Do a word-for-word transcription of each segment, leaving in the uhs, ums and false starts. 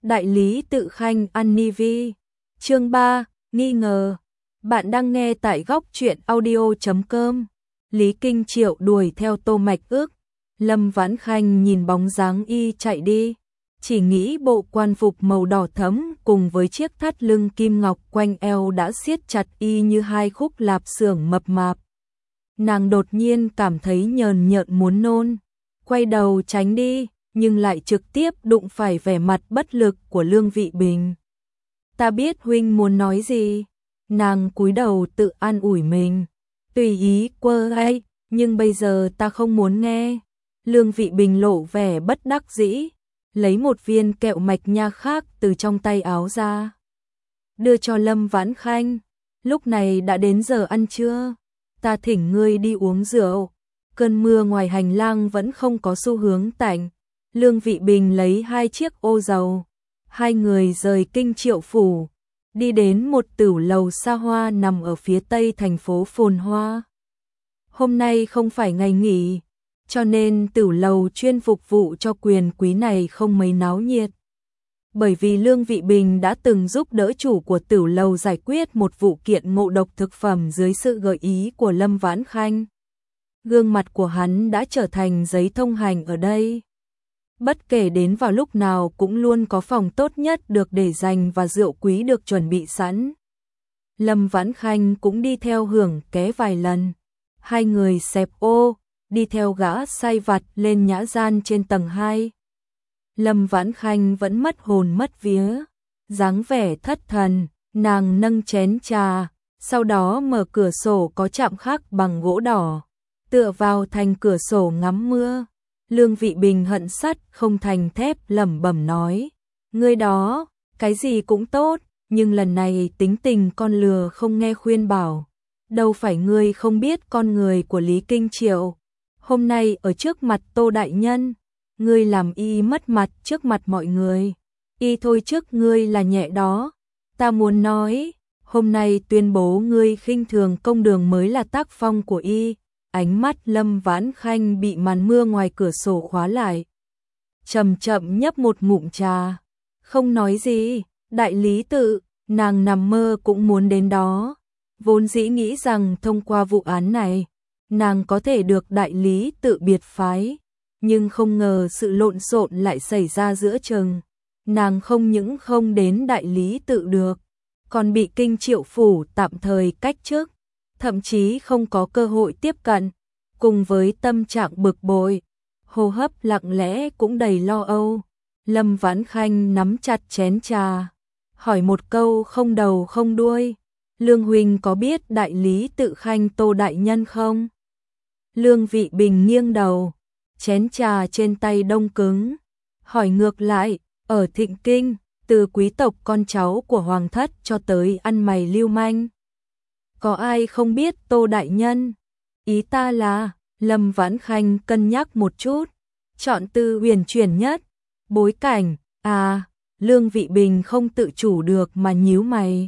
Đại lý tự khanh Anivi. Chương ba, nghi ngờ. Bạn đang nghe tại góc truyện audio chấm com. Lý Kinh Triệu đuổi theo Tô Mạch Ước. Lâm Vãn Khanh nhìn bóng dáng y chạy đi, chỉ nghĩ bộ quan phục màu đỏ thẫm cùng với chiếc thắt lưng kim ngọc quanh eo đã siết chặt y như hai khúc lạp xưởng mập mạp. Nàng đột nhiên cảm thấy nhờn nhợn muốn nôn, quay đầu tránh đi, nhưng lại trực tiếp đụng phải vẻ mặt bất lực của Lương Vị Bình. Ta biết huynh muốn nói gì. Nàng cúi đầu tự an ủi mình. Tùy ý quơ ai, nhưng bây giờ ta không muốn nghe. Lương Vị Bình lộ vẻ bất đắc dĩ, lấy một viên kẹo mạch nha khác từ trong tay áo ra, đưa cho Lâm Vãn Khanh. Lúc này đã đến giờ ăn trưa, ta thỉnh ngươi đi uống rượu. Cơn mưa ngoài hành lang vẫn không có xu hướng tạnh. Lương Vị Bình lấy hai chiếc ô dầu, hai người rời Kinh Triệu phủ, đi đến một tửu lầu xa hoa nằm ở phía tây thành phố phồn hoa. Hôm nay không phải ngày nghỉ, cho nên tửu lầu chuyên phục vụ cho quyền quý này không mấy náo nhiệt. Bởi vì Lương Vị Bình đã từng giúp đỡ chủ của tửu lầu giải quyết một vụ kiện ngộ độc thực phẩm dưới sự gợi ý của Lâm Vãn Khanh. Gương mặt của hắn đã trở thành giấy thông hành ở đây. Bất kể đến vào lúc nào cũng luôn có phòng tốt nhất được để dành và rượu quý được chuẩn bị sẵn. Lâm Vãn Khanh cũng đi theo hưởng ké vài lần. Hai người xẹp ô, đi theo gã sai vặt lên nhã gian trên tầng hai. Lâm Vãn Khanh vẫn mất hồn mất vía, dáng vẻ thất thần, nàng nâng chén trà, sau đó mở cửa sổ có chạm khắc bằng gỗ đỏ, tựa vào thành cửa sổ ngắm mưa. Lương Vị Bình hận sắt không thành thép lẩm bẩm nói, ngươi đó, cái gì cũng tốt, nhưng lần này tính tình con lừa không nghe khuyên bảo. Đâu phải ngươi không biết con người của Lý Kinh Triệu. Hôm nay ở trước mặt Tô Đại Nhân, ngươi làm y mất mặt trước mặt mọi người. Y thôi trước ngươi là nhẹ đó. Ta muốn nói, hôm nay tuyên bố ngươi khinh thường công đường mới là tác phong của y. Ánh mắt Lâm Vãn Khanh bị màn mưa ngoài cửa sổ khóa lại, chậm chậm nhấp một ngụm trà, không nói gì. Đại lý tự, nàng nằm mơ cũng muốn đến đó. Vốn dĩ nghĩ rằng thông qua vụ án này, nàng có thể được đại lý tự biệt phái, nhưng không ngờ sự lộn xộn lại xảy ra giữa chừng. Nàng không những không đến đại lý tự được, còn bị Kinh Triệu phủ tạm thời cách chức, thậm chí không có cơ hội tiếp cận. Cùng với tâm trạng bực bội, hô hấp lặng lẽ cũng đầy lo âu, Lâm Vãn Khanh nắm chặt chén trà, hỏi một câu không đầu không đuôi, Lương huynh có biết đại lý tự khanh Tô Đại Nhân không? Lương Vị Bình nghiêng đầu, chén trà trên tay đông cứng, hỏi ngược lại, ở Thịnh Kinh, từ quý tộc con cháu của hoàng thất cho tới ăn mày lưu manh, có ai không biết Tô Đại Nhân? Ý ta là, Lâm Vãn Khanh cân nhắc một chút, chọn từ huyền chuyển nhất, bối cảnh, à, Lương Vị Bình không tự chủ được mà nhíu mày.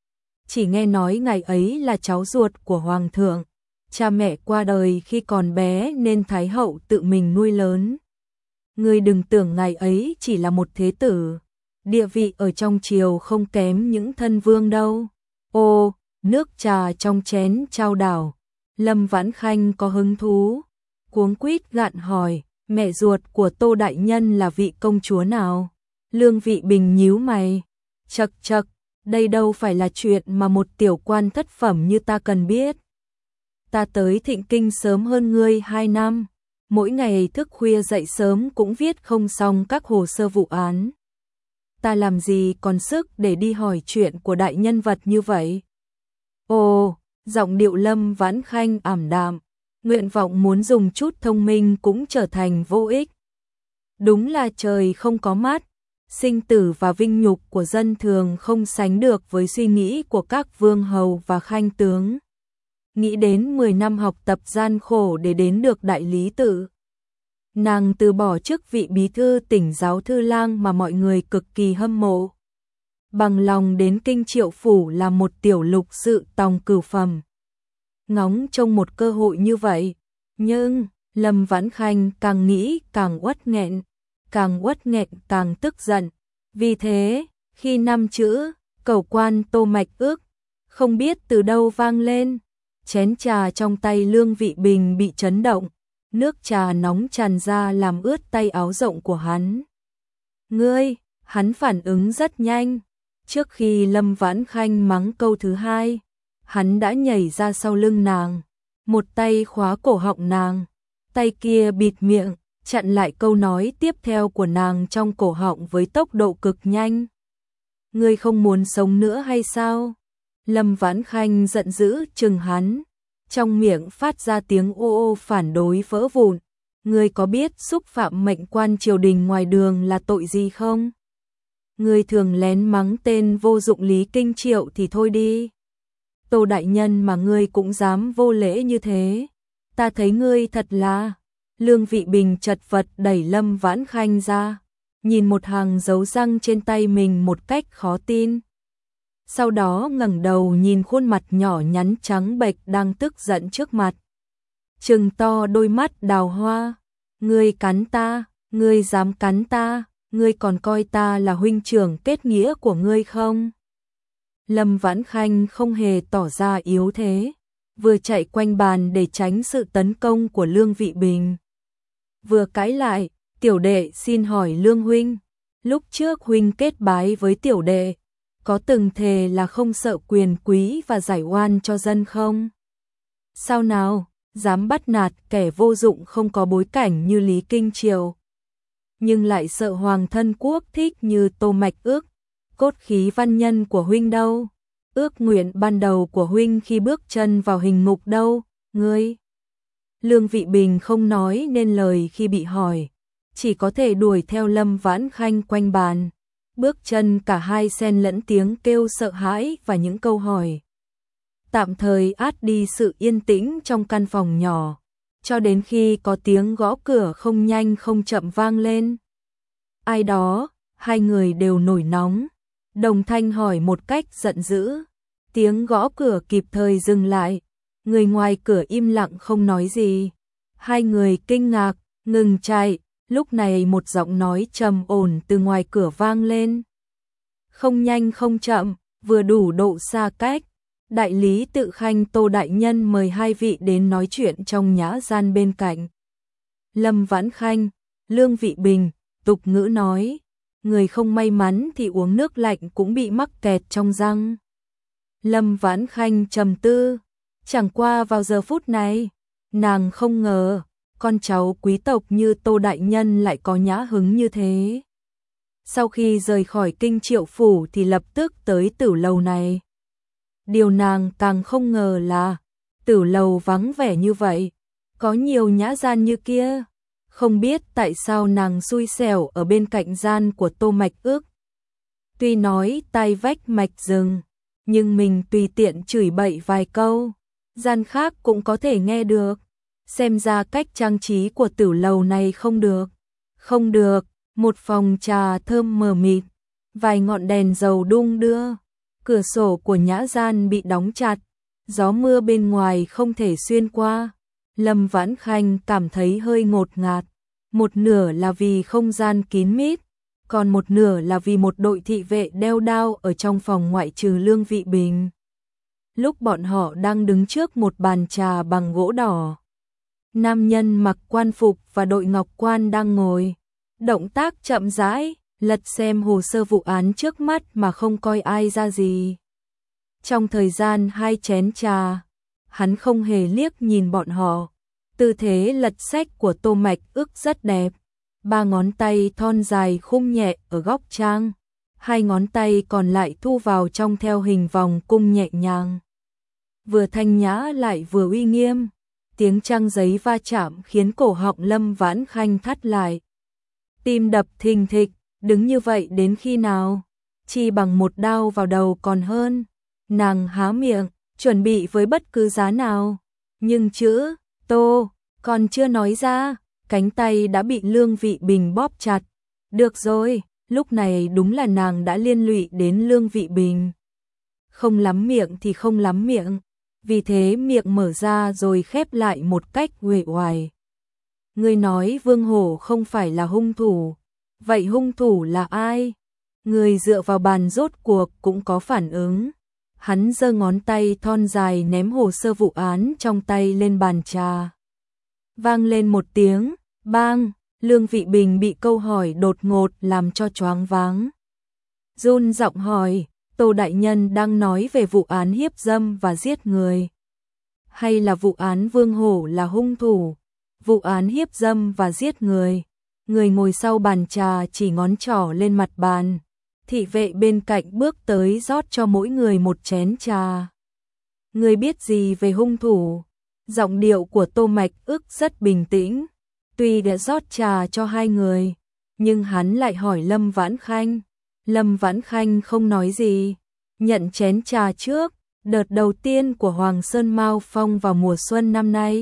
Chỉ nghe nói ngày ấy là cháu ruột của hoàng thượng, cha mẹ qua đời khi còn bé nên thái hậu tự mình nuôi lớn. Ngươi đừng tưởng ngày ấy chỉ là một thế tử, địa vị ở trong triều không kém những thân vương đâu. Ô, nước trà trong chén trao đảo. Lâm Vãn Khanh có hứng thú, cuống quýt gạn hỏi, mẹ ruột của Tô Đại Nhân là vị công chúa nào? Lương Vị Bình nhíu mày, chậc chậc, đây đâu phải là chuyện mà một tiểu quan thất phẩm như ta cần biết. Ta tới Thịnh Kinh sớm hơn ngươi hai năm, mỗi ngày thức khuya dậy sớm cũng viết không xong các hồ sơ vụ án. Ta làm gì còn sức để đi hỏi chuyện của đại nhân vật như vậy? Ồ, giọng điệu Lâm Vãn Khanh ảm đạm, nguyện vọng muốn dùng chút thông minh cũng trở thành vô ích. Đúng là trời không có mắt, sinh tử và vinh nhục của dân thường không sánh được với suy nghĩ của các vương hầu và khanh tướng. Nghĩ đến mười năm học tập gian khổ để đến được đại lý tự. Nàng từ bỏ chức vị bí thư tỉnh giáo thư lang mà mọi người cực kỳ hâm mộ, bằng lòng đến Kinh Triệu phủ là một tiểu lục sự tòng cửu phẩm. Ngóng trông một cơ hội như vậy, nhưng Lâm Vãn Khanh càng nghĩ càng uất nghẹn, càng uất nghẹn càng tức giận. Vì thế, khi năm chữ cầu quan Tô Mạch ước không biết từ đâu vang lên, chén trà trong tay Lương Vị Bình bị chấn động, nước trà nóng tràn ra làm ướt tay áo rộng của hắn. Ngươi, hắn phản ứng rất nhanh, trước khi Lâm Vãn Khanh mắng câu thứ hai, hắn đã nhảy ra sau lưng nàng, một tay khóa cổ họng nàng, tay kia bịt miệng, chặn lại câu nói tiếp theo của nàng trong cổ họng với tốc độ cực nhanh. Ngươi không muốn sống nữa hay sao? Lâm Vãn Khanh giận dữ trừng hắn, trong miệng phát ra tiếng ô ô phản đối vỡ vụn. Ngươi có biết xúc phạm mệnh quan triều đình ngoài đường là tội gì không? Ngươi thường lén mắng tên vô dụng Lý Kinh Triệu thì thôi đi. Tô đại nhân mà ngươi cũng dám vô lễ như thế. Ta thấy ngươi thật là... Lương Vị Bình chật vật đẩy Lâm Vãn Khanh ra, nhìn một hàng dấu răng trên tay mình một cách khó tin. Sau đó ngẩng đầu nhìn khuôn mặt nhỏ nhắn trắng bệch đang tức giận trước mặt. Trừng to đôi mắt đào hoa. Ngươi cắn ta, ngươi dám cắn ta, ngươi còn coi ta là huynh trưởng kết nghĩa của ngươi không? Lâm Vãn Khanh không hề tỏ ra yếu thế, vừa chạy quanh bàn để tránh sự tấn công của Lương Vị Bình. Vừa cãi lại, tiểu đệ xin hỏi Lương huynh, lúc trước huynh kết bái với tiểu đệ, có từng thề là không sợ quyền quý và giải oan cho dân không? Sao nào, dám bắt nạt kẻ vô dụng không có bối cảnh như Lý Kinh Triều, nhưng lại sợ hoàng thân quốc thích như Tô Mạch ước, cốt khí văn nhân của huynh đâu? Ước nguyện ban đầu của huynh khi bước chân vào hình ngục đâu, ngươi? Lương Vị Bình không nói nên lời khi bị hỏi, chỉ có thể đuổi theo Lâm Vãn Khanh quanh bàn. Bước chân cả hai xen lẫn tiếng kêu sợ hãi và những câu hỏi. Tạm thời át đi sự yên tĩnh trong căn phòng nhỏ, cho đến khi có tiếng gõ cửa không nhanh không chậm vang lên. Ai đó, hai người đều nổi nóng, đồng thanh hỏi một cách giận dữ. Tiếng gõ cửa kịp thời dừng lại, người ngoài cửa im lặng không nói gì. Hai người kinh ngạc, ngừng chạy, lúc này một giọng nói trầm ổn từ ngoài cửa vang lên. Không nhanh không chậm, vừa đủ độ xa cách. Đại lý Tự Khanh Tô đại nhân mời hai vị đến nói chuyện trong nhã gian bên cạnh. Lâm Vãn Khanh, Lương Vị Bình, tục ngữ nói, người không may mắn thì uống nước lạnh cũng bị mắc kẹt trong răng. Lâm Vãn Khanh trầm tư, chẳng qua vào giờ phút này, nàng không ngờ, con cháu quý tộc như Tô đại nhân lại có nhã hứng như thế. Sau khi rời khỏi Kinh Triệu phủ thì lập tức tới tử lầu này. Điều nàng càng không ngờ là tử lầu vắng vẻ như vậy, có nhiều nhã gian như kia. Không biết tại sao nàng xui xẻo ở bên cạnh gian của Tô Mạch ước. Tuy nói tai vách mạch rừng, nhưng mình tùy tiện chửi bậy vài câu, gian khác cũng có thể nghe được. Xem ra cách trang trí của tử lầu này không được. Không được, một phòng trà thơm mờ mịt, vài ngọn đèn dầu đung đưa. Cửa sổ của nhã gian bị đóng chặt, gió mưa bên ngoài không thể xuyên qua. Lâm Vãn Khanh cảm thấy hơi ngột ngạt, một nửa là vì không gian kín mít, còn một nửa là vì một đội thị vệ đeo đao ở trong phòng ngoại trừ Lương Vị Bình. Lúc bọn họ đang đứng trước một bàn trà bằng gỗ đỏ, nam nhân mặc quan phục và đội ngọc quan đang ngồi, động tác chậm rãi, lật xem hồ sơ vụ án trước mắt mà không coi ai ra gì. Trong thời gian hai chén trà, hắn không hề liếc nhìn bọn họ. Tư thế lật sách của Tô Mạch ước rất đẹp. Ba ngón tay thon dài khum nhẹ ở góc trang, hai ngón tay còn lại thu vào trong theo hình vòng cung nhẹ nhàng. Vừa thanh nhã lại vừa uy nghiêm. Tiếng trang giấy va chạm khiến cổ họng Lâm Vãn Khanh thắt lại. Tim đập thình thịch, đứng như vậy đến khi nào? Chỉ bằng một đao vào đầu còn hơn. Nàng há miệng, chuẩn bị với bất cứ giá nào. Nhưng chữ Tô còn chưa nói ra, cánh tay đã bị Lương Vị Bình bóp chặt. Được rồi, lúc này đúng là nàng đã liên lụy đến Lương Vị Bình. Không lắm miệng thì không lắm miệng, vì thế miệng mở ra rồi khép lại một cách uể oải. Ngươi nói Vương Hổ không phải là hung thủ, vậy hung thủ là ai? Người dựa vào bàn rốt cuộc cũng có phản ứng. Hắn giơ ngón tay thon dài ném hồ sơ vụ án trong tay lên bàn trà. Vang lên một tiếng, bang, Lương Vị Bình bị câu hỏi đột ngột làm cho choáng váng. Run giọng hỏi, Tô đại nhân đang nói về vụ án hiếp dâm và giết người, hay là vụ án Vương Hổ là hung thủ? Vụ án hiếp dâm và giết người. Người ngồi sau bàn trà chỉ ngón trỏ lên mặt bàn. Thị vệ bên cạnh bước tới rót cho mỗi người một chén trà. Người biết gì về hung thủ? Giọng điệu của Tô Mạch Ức rất bình tĩnh. Tuy đã rót trà cho hai người, nhưng hắn lại hỏi Lâm Vãn Khanh. Lâm Vãn Khanh không nói gì, nhận chén trà trước. Đợt đầu tiên của Hoàng Sơn Mao Phong vào mùa xuân năm nay.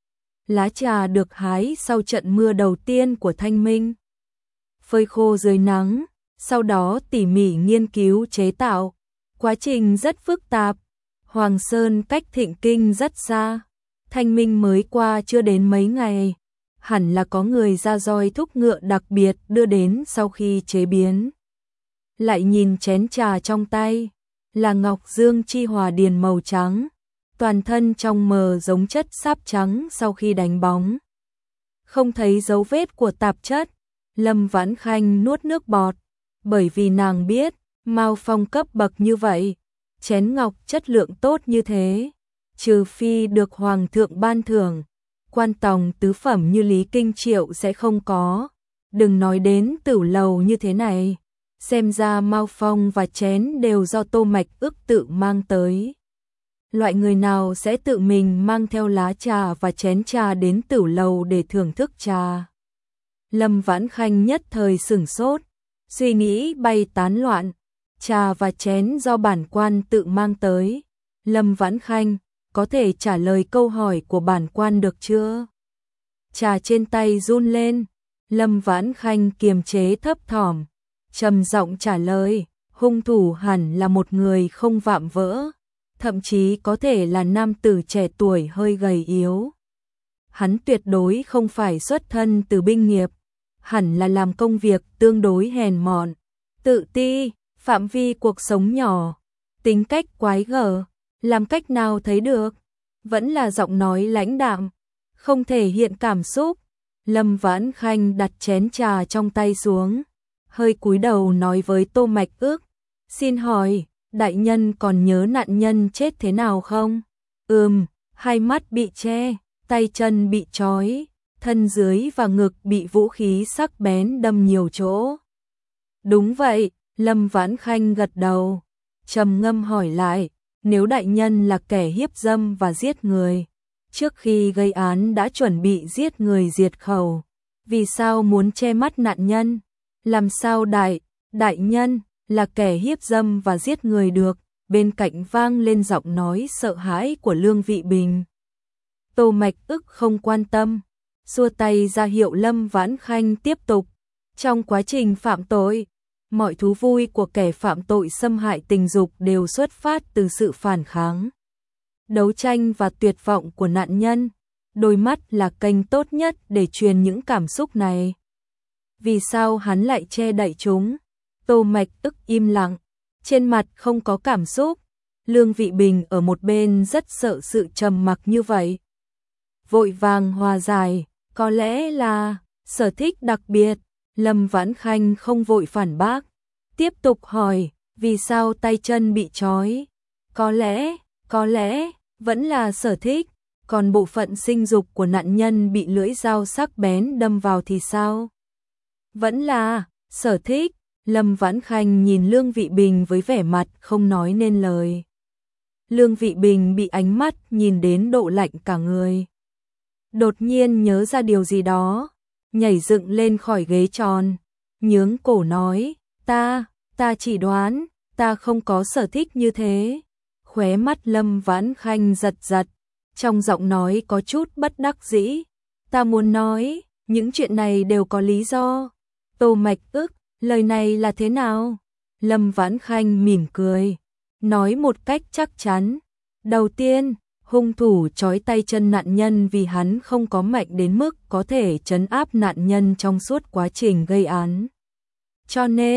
Lá trà được hái sau trận mưa đầu tiên của Thanh Minh, phơi khô dưới nắng, sau đó tỉ mỉ nghiên cứu chế tạo. Quá trình rất phức tạp. Hoàng Sơn cách Thịnh Kinh rất xa, Thanh Minh mới qua chưa đến mấy ngày, hẳn là có người ra roi thúc ngựa đặc biệt đưa đến sau khi chế biến. Lại nhìn chén trà trong tay, là ngọc dương chi hòa điền màu trắng, toàn thân trong mờ giống chất sáp trắng sau khi đánh bóng. Không thấy dấu vết của tạp chất. Lâm Vãn Khanh nuốt nước bọt, bởi vì nàng biết, Mao Phong cấp bậc như vậy, chén ngọc chất lượng tốt như thế, trừ phi được Hoàng thượng ban thưởng, quan tòng tứ phẩm như Lý Kinh Triệu sẽ không có. Đừng nói đến tửu lầu như thế này. Xem ra Mao Phong và chén đều do Tô Mạch Ức tự mang tới. Loại người nào sẽ tự mình mang theo lá trà và chén trà đến tửu lầu để thưởng thức trà? Lâm Vãn Khanh nhất thời sửng sốt, suy nghĩ bay tán loạn. Trà và chén do bản quan tự mang tới. Lâm Vãn Khanh, có thể trả lời câu hỏi của bản quan được chưa? Trà trên tay run lên. Lâm Vãn Khanh kiềm chế thấp thỏm, trầm giọng trả lời, hung thủ hẳn là một người không vạm vỡ, thậm chí có thể là nam tử trẻ tuổi hơi gầy yếu. Hắn tuyệt đối không phải xuất thân từ binh nghiệp, hẳn là làm công việc tương đối hèn mọn, tự ti, phạm vi cuộc sống nhỏ, tính cách quái gở, làm cách nào thấy được? Vẫn là giọng nói lãnh đạm, không thể hiện cảm xúc. Lâm Vãn Khanh đặt chén trà trong tay xuống, hơi cúi đầu nói với Tô Mạch Ức, xin hỏi, đại nhân còn nhớ nạn nhân chết thế nào không? Ừm, hai mắt bị che, tay chân bị trói, thân dưới và ngực bị vũ khí sắc bén đâm nhiều chỗ. Đúng vậy, Lâm Vãn Khanh gật đầu, trầm ngâm hỏi lại, nếu đại nhân là kẻ hiếp dâm và giết người, trước khi gây án đã chuẩn bị giết người diệt khẩu, vì sao muốn che mắt nạn nhân? Làm sao đại, đại nhân là kẻ hiếp dâm và giết người được? Bên cạnh vang lên giọng nói sợ hãi của Lương Vị Bình. Tô Mạch Ức không quan tâm, xua tay ra hiệu Lâm Vãn Khanh tiếp tục. Trong quá trình phạm tội, mọi thú vui của kẻ phạm tội xâm hại tình dục đều xuất phát từ sự phản kháng, đấu tranh và tuyệt vọng của nạn nhân. Đôi mắt là kênh tốt nhất để truyền những cảm xúc này. Vì sao hắn lại che đậy chúng? Tô Mạch Ức im lặng, trên mặt không có cảm xúc. Lương Vị Bình ở một bên rất sợ sự trầm mặc như vậy, vội vàng hòa giải, có lẽ là sở thích đặc biệt. Lâm Vãn Khanh không vội phản bác, tiếp tục hỏi, vì sao tay chân bị trói? Có lẽ, có lẽ vẫn là sở thích. Còn bộ phận sinh dục của nạn nhân bị lưỡi dao sắc bén đâm vào thì sao? Vẫn là sở thích. Lâm Vãn Khanh nhìn Lương Vị Bình với vẻ mặt không nói nên lời. Lương Vị Bình bị ánh mắt nhìn đến độ lạnh cả người. Đột nhiên nhớ ra điều gì đó, nhảy dựng lên khỏi ghế tròn, nhướng cổ nói, ta, ta chỉ đoán, ta không có sở thích như thế. Khóe mắt Lâm Vãn Khanh giật giật, trong giọng nói có chút bất đắc dĩ. Ta muốn nói, những chuyện này đều có lý do. Tô Mạch Ức, lời này là thế nào? Lâm Vãn Khanh mỉm cười, nói một cách chắc chắn. Đầu tiên, hung thủ trói tay chân nạn nhân vì hắn không có mạnh đến mức có thể trấn áp nạn nhân trong suốt quá trình gây án. Cho nên,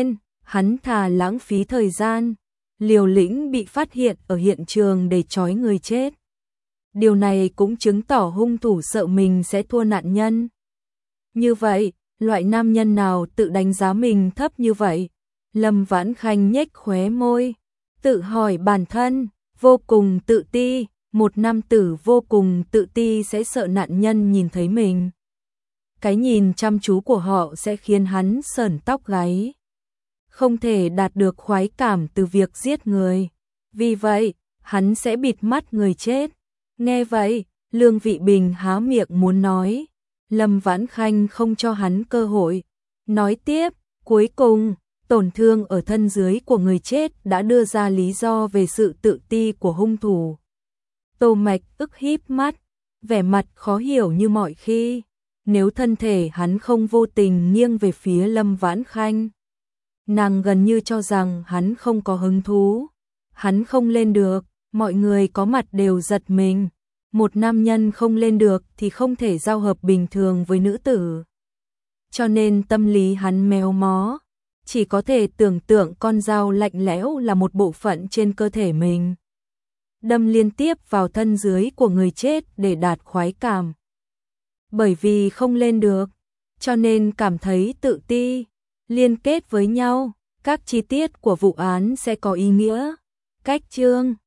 hắn thà lãng phí thời gian, liều lĩnh bị phát hiện ở hiện trường để trói người chết. Điều này cũng chứng tỏ hung thủ sợ mình sẽ thua nạn nhân. Như vậy, loại nam nhân nào tự đánh giá mình thấp như vậy? Lâm Vãn Khanh nhếch khóe môi, tự hỏi bản thân, vô cùng tự ti, một nam tử vô cùng tự ti sẽ sợ nạn nhân nhìn thấy mình. Cái nhìn chăm chú của họ sẽ khiến hắn sởn tóc gáy. Không thể đạt được khoái cảm từ việc giết người. Vì vậy, hắn sẽ bịt mắt người chết. Nghe vậy, Lương Vị Bình há miệng muốn nói. Lâm Vãn Khanh không cho hắn cơ hội. Nói tiếp, cuối cùng, tổn thương ở thân dưới của người chết đã đưa ra lý do về sự tự ti của hung thủ. Tô Mạch ức híp mắt, vẻ mặt khó hiểu như mọi khi. Nếu thân thể hắn không vô tình nghiêng về phía Lâm Vãn Khanh, nàng gần như cho rằng hắn không có hứng thú. Hắn không lên được, mọi người có mặt đều giật mình. Một nam nhân không lên được thì không thể giao hợp bình thường với nữ tử. Cho nên tâm lý hắn méo mó, chỉ có thể tưởng tượng con dao lạnh lẽo là một bộ phận trên cơ thể mình, đâm liên tiếp vào thân dưới của người chết để đạt khoái cảm. Bởi vì không lên được, cho nên cảm thấy tự ti, liên kết với nhau, các chi tiết của vụ án sẽ có ý nghĩa. Cách chương